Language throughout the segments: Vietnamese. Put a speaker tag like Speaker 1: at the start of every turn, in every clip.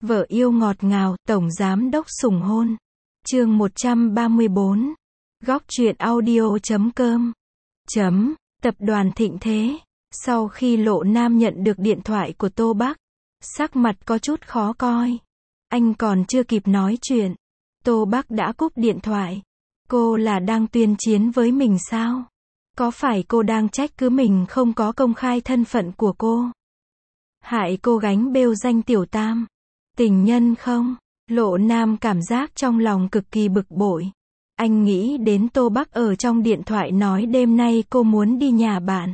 Speaker 1: Vợ yêu ngọt ngào, tổng giám đốc sủng hôn. Chương 134. Góc truyện audio.com. Tập đoàn Thịnh Thế. Sau khi Lộ Nam nhận được điện thoại của Tô Bắc, sắc mặt có chút khó coi. Anh còn chưa kịp nói chuyện, Tô Bắc đã cúp điện thoại. Cô là đang tuyên chiến với mình sao? Có phải cô đang trách cứ mình không có công khai thân phận của cô? Hại cô gánh bêu danh tiểu tam tình nhân không? Lộ Nam cảm giác trong lòng cực kỳ bực bội. Anh nghĩ đến Tô Bắc ở trong điện thoại nói đêm nay cô muốn đi nhà bạn.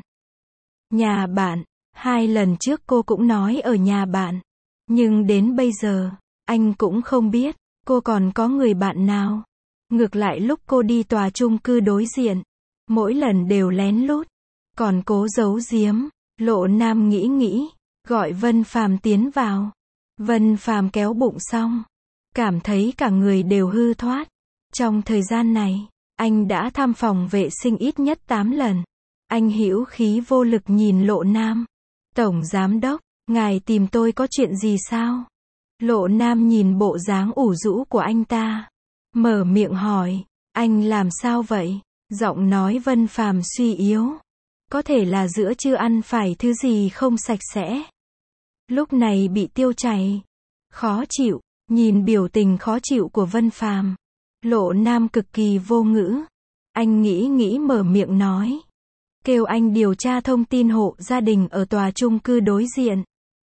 Speaker 1: Nhà bạn, 2 lần trước cô cũng nói ở nhà bạn. Nhưng đến bây giờ, anh cũng không biết, cô còn có người bạn nào. Ngược lại lúc cô đi tòa chung cư đối diện, mỗi lần đều lén lút, còn cố giấu giếm. Lộ Nam nghĩ, gọi Vân Phàm tiến vào. Vân Phàm kéo bụng xong, cảm thấy cả người đều hư thoát. Trong thời gian này, anh đã thăm phòng vệ sinh ít nhất 8 lần. Anh hữu khí vô lực nhìn Lộ Nam. Tổng giám đốc, ngài tìm tôi có chuyện gì sao? Lộ Nam nhìn bộ dáng ủ rũ của anh ta, mở miệng hỏi, anh làm sao vậy? Giọng nói Vân Phàm suy yếu. Có thể là giữa trưa ăn phải thứ gì không sạch sẽ. Lúc này bị tiêu chảy. Khó chịu, nhìn biểu tình khó chịu của Vân Phàm, Lộ Nam cực kỳ vô ngữ. Anh nghĩ mở miệng nói. Kêu anh điều tra thông tin hộ gia đình ở tòa chung cư đối diện.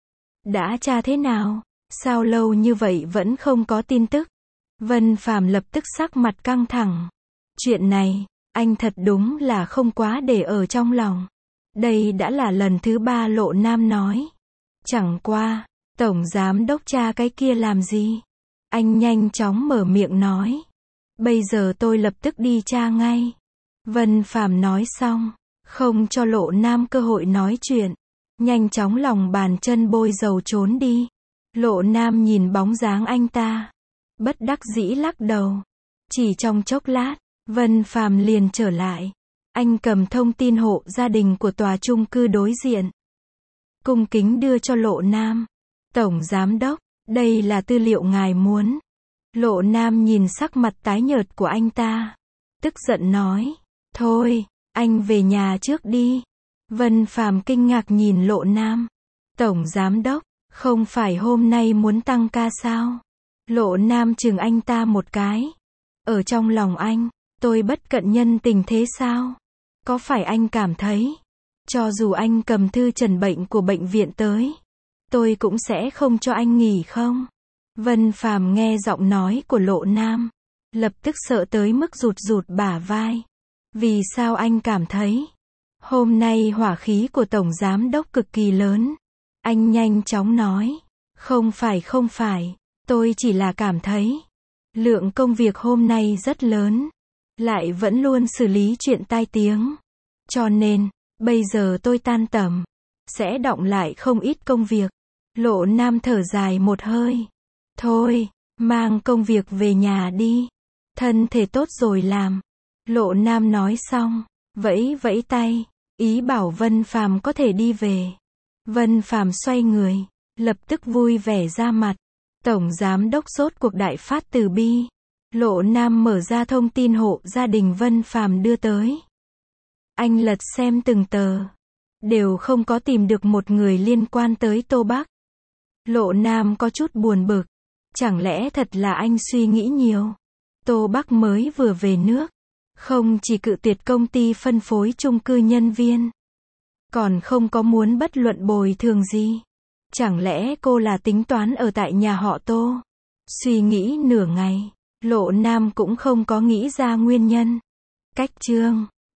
Speaker 1: Đã tra thế nào? Sao lâu như vậy vẫn không có tin tức? Vân Phàm lập tức sắc mặt căng thẳng. Chuyện này, anh thật đúng là không quá để ở trong lòng. Đây đã là lần thứ 3 Lộ Nam nói. Chẳng qua, tổng giám đốc tra cái kia làm gì? Anh nhanh chóng mở miệng nói. Bây giờ tôi lập tức đi tra ngay. Vân Phàm nói xong, không cho Lộ Nam cơ hội nói chuyện. Nhanh chóng lòng bàn chân bôi dầu trốn đi. Lộ Nam nhìn bóng dáng anh ta, bất đắc dĩ lắc đầu. Chỉ trong chốc lát, Vân Phàm liền trở lại. Anh cầm thông tin hộ gia đình của tòa chung cư đối diện, cung kính đưa cho Lộ Nam. Tổng giám đốc, đây là tư liệu ngài muốn. Lộ Nam nhìn sắc mặt tái nhợt của anh ta, tức giận nói, thôi, anh về nhà trước đi. Vân Phàm kinh ngạc nhìn Lộ Nam. Tổng giám đốc, không phải hôm nay muốn tăng ca sao? Lộ Nam chừng anh ta một cái. Ở trong lòng anh, tôi bất cận nhân tình thế sao? Có phải anh cảm thấy, cho dù anh cầm thư trần bệnh của bệnh viện tới, tôi cũng sẽ không cho anh nghỉ không? Vân Phàm nghe giọng nói của Lộ Nam, lập tức sợ tới mức rụt bả vai. Vì sao anh cảm thấy, hôm nay hỏa khí của tổng giám đốc cực kỳ lớn? Anh nhanh chóng nói, không phải, tôi chỉ là cảm thấy, lượng công việc hôm nay rất lớn, lại vẫn luôn xử lý chuyện tai tiếng. Cho nên, bây giờ tôi tan tầm, sẽ đọng lại không ít công việc. Lộ Nam thở dài một hơi. Thôi, mang công việc về nhà đi. Thân thể tốt rồi làm. Lộ Nam nói xong, vẫy tay, ý bảo Vân Phàm có thể đi về. Vân Phàm xoay người, lập tức vui vẻ ra mặt. Tổng giám đốc rốt cuộc đại phát từ bi. Lộ Nam mở ra thông tin hộ gia đình Vân Phàm đưa tới. Anh lật xem từng tờ, đều không có tìm được một người liên quan tới Tô Bắc. Lộ Nam có chút buồn bực. Chẳng lẽ thật là anh suy nghĩ nhiều? Tô Bắc mới vừa về nước, không chỉ cự tuyệt công ty phân phối chung cư nhân viên, còn không có muốn bất luận bồi thường gì. Chẳng lẽ cô là tính toán ở tại nhà họ Tô? Suy nghĩ nửa ngày, Lộ Nam cũng không có nghĩ ra nguyên nhân. Cách chương